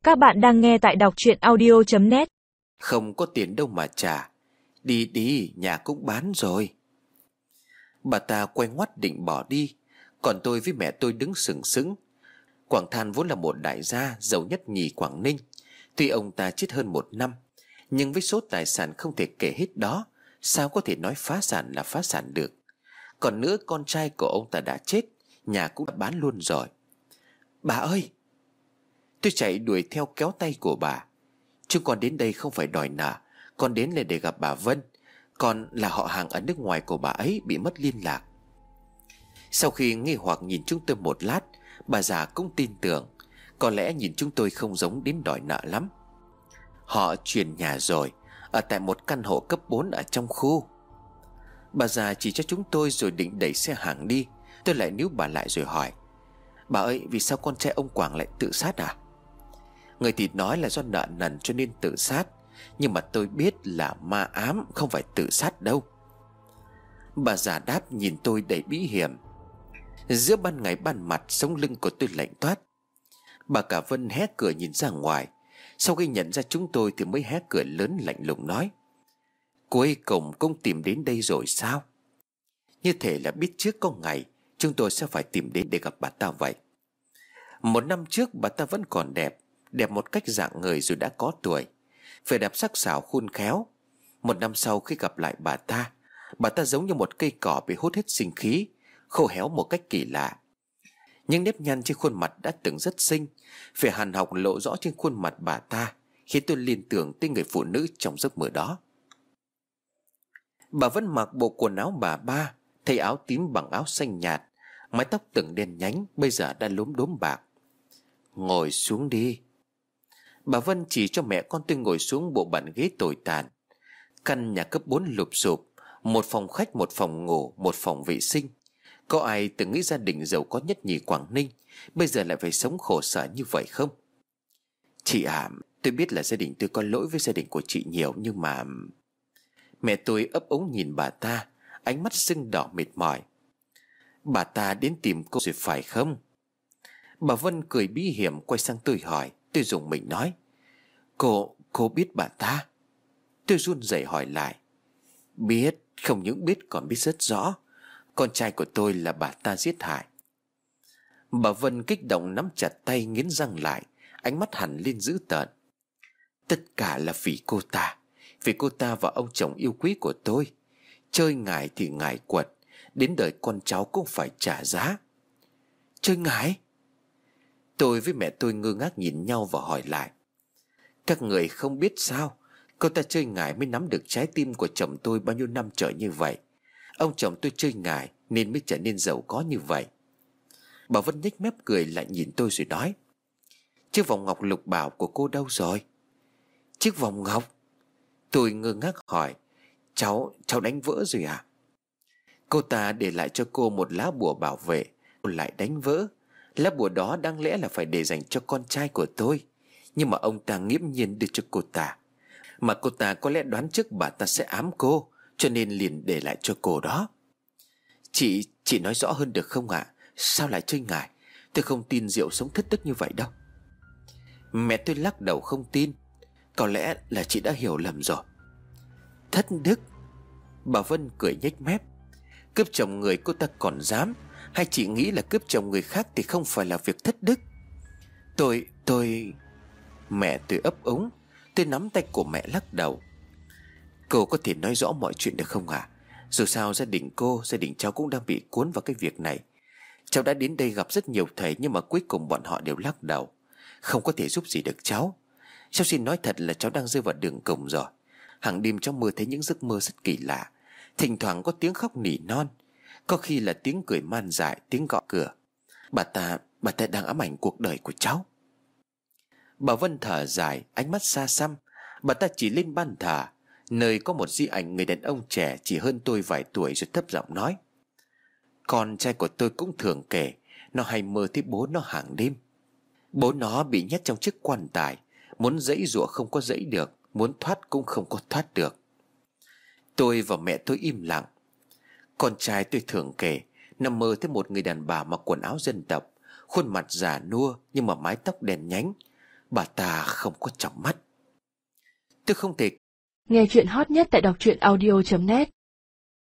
Các bạn đang nghe tại đọc truyện audio.net. Không có tiền đâu mà trả. Đi đi, nhà cũng bán rồi. Bà ta quay ngoắt định bỏ đi. Còn tôi với mẹ tôi đứng sừng sững. Quảng Than vốn là một đại gia giàu nhất nhì Quảng Ninh. Tuy ông ta chết hơn 1 năm, nhưng với số tài sản không thể kể hết đó, sao có thể nói phá sản là phá sản được. Còn nữa, con trai của ông ta đã chết, nhà cũng đã bán luôn rồi. Bà ơi! Tôi chạy đuổi theo kéo tay của bà. Chúng con đến đây không phải đòi nợ, con đến là để gặp bà Vân. Con là họ hàng ở nước ngoài của bà ấy bị mất liên lạc. Sau khi nghi hoặc nhìn chúng tôi một lát, bà già cũng tin tưởng. Có lẽ nhìn chúng tôi không giống đến đòi nợ lắm. Họ chuyển nhà rồi, ở tại một căn hộ cấp 4 ở trong khu. Bà già chỉ cho chúng tôi rồi định đẩy xe hàng đi. Tôi lại níu bà lại rồi hỏi: Bà ơi, vì sao con trai ông Quảng lại tự sát à? Người thì nói là do nợ nần cho nên tự sát, nhưng mà tôi biết là ma ám, không phải tự sát đâu. Bà già đáp nhìn tôi đầy bí hiểm. Giữa ban ngày ban mặt, sống lưng của tôi lạnh toát. Bà cả Vân hé cửa nhìn ra ngoài. Sau khi nhận ra chúng tôi thì mới hé cửa lớn lạnh lùng nói: Cuối cùng cũng tìm đến đây rồi sao? Như thể là biết trước có ngày chúng tôi sẽ phải tìm đến để gặp bà ta vậy. 1 năm trước bà ta vẫn còn đẹp, đẹp một cách dạng người rồi đã có tuổi, vẻ đẹp sắc sảo khôn khéo. 1 năm sau khi gặp lại bà ta giống như một cây cỏ bị hút hết sinh khí, khô héo một cách kỳ lạ. Nhưng nếp nhăn trên khuôn mặt đã từng rất xinh, vẻ hàn học lộ rõ trên khuôn mặt bà ta, khiến tôi liên tưởng tới người phụ nữ trong giấc mơ đó. Bà vẫn mặc bộ quần áo bà ba, thay áo tím bằng áo xanh nhạt, mái tóc từng đen nhánh bây giờ đã lốm đốm bạc. Ngồi xuống đi. Bà Vân chỉ cho mẹ con tôi ngồi xuống bộ bàn ghế tồi tàn. Căn nhà cấp 4 lụp xụp, một phòng khách, một phòng ngủ, một phòng vệ sinh. Có ai từng nghĩ gia đình giàu có nhất nhì Quảng Ninh bây giờ lại phải sống khổ sở như vậy không? Chị à, tôi biết là gia đình tôi có lỗi với gia đình của chị nhiều, nhưng mà... Mẹ tôi ấp úng nhìn bà ta, ánh mắt sưng đỏ mệt mỏi. Bà ta đến tìm cô rồi phải không? Bà Vân cười bí hiểm quay sang tôi hỏi. Tôi rùng mình nói: Cô biết bà ta? Tôi run rẩy hỏi lại: Biết, không những biết còn biết rất rõ. Con trai của tôi là bà ta giết hại. Bà Vân kích động nắm chặt tay, nghiến răng lại, ánh mắt hằn lên dữ tợn. Tất cả là vì cô ta, vì cô ta và ông chồng yêu quý của tôi. Chơi ngải thì ngải quật, đến đời con cháu cũng phải trả giá. Chơi ngải? Tôi với mẹ tôi ngơ ngác nhìn nhau và hỏi lại: Các người không biết sao? Cô ta chơi ngải mới nắm được trái tim của chồng tôi bao nhiêu năm trời như vậy. Ông chồng tôi chơi ngải nên mới trở nên giàu có như vậy. Bà Vân nhếch mép cười lại nhìn tôi rồi nói: Chiếc vòng ngọc lục bảo của cô đâu rồi? Chiếc vòng ngọc? Tôi ngơ ngác hỏi: Cháu đánh vỡ rồi à? Cô ta để lại cho cô một lá bùa bảo vệ, cô lại đánh vỡ. Lá bùa đó đáng lẽ là phải để dành cho con trai của tôi, nhưng mà ông ta nghiễm nhiên đưa cho cô ta. Mà cô ta có lẽ đoán trước bà ta sẽ ám cô, cho nên liền để lại cho cô đó. Chị nói rõ hơn được không ạ? Sao lại chơi ngải? Tôi không tin rượu sống thất đức như vậy đâu. Mẹ tôi lắc đầu không tin. Có lẽ là chị đã hiểu lầm rồi. Thất đức? Bà Vân cười nhếch mép. Cướp chồng người cô ta còn dám? Hay chị nghĩ là cướp chồng người khác thì không phải là việc thất đức? Tôi... Mẹ tôi ấp úng. Tôi nắm tay của mẹ lắc đầu. Cô có thể nói rõ mọi chuyện được không ạ? Dù sao gia đình cô, gia đình cháu cũng đang bị cuốn vào cái việc này. Cháu đã đến đây gặp rất nhiều thầy, nhưng mà cuối cùng bọn họ đều lắc đầu, không có thể giúp gì được cháu. Cháu xin nói thật là cháu đang rơi vào đường cùng rồi. Hàng đêm cháu mơ thấy những giấc mơ rất kỳ lạ. Thỉnh thoảng có tiếng khóc nỉ non, có khi là tiếng cười man dại, tiếng gõ cửa. Bà ta đang ám ảnh cuộc đời của cháu. Bà Vân thở dài, ánh mắt xa xăm. Bà ta chỉ lên ban thờ, nơi có một di ảnh người đàn ông trẻ chỉ hơn tôi vài tuổi, rồi thấp giọng nói: Con trai của tôi cũng thường kể, nó hay mơ thấy bố nó hàng đêm. Bố nó bị nhét trong chiếc quan tài, muốn giãy giụa không có giãy được, muốn thoát cũng không có thoát được. Tôi và mẹ tôi im lặng. Con trai tôi thường kể, nó mơ thấy một người đàn bà mặc quần áo dân tộc, khuôn mặt già nua nhưng mà mái tóc đen nhánh. Bà ta không có trong mắt. Tôi không thể. Nghe chuyện hot nhất tại đọc truyện audio.net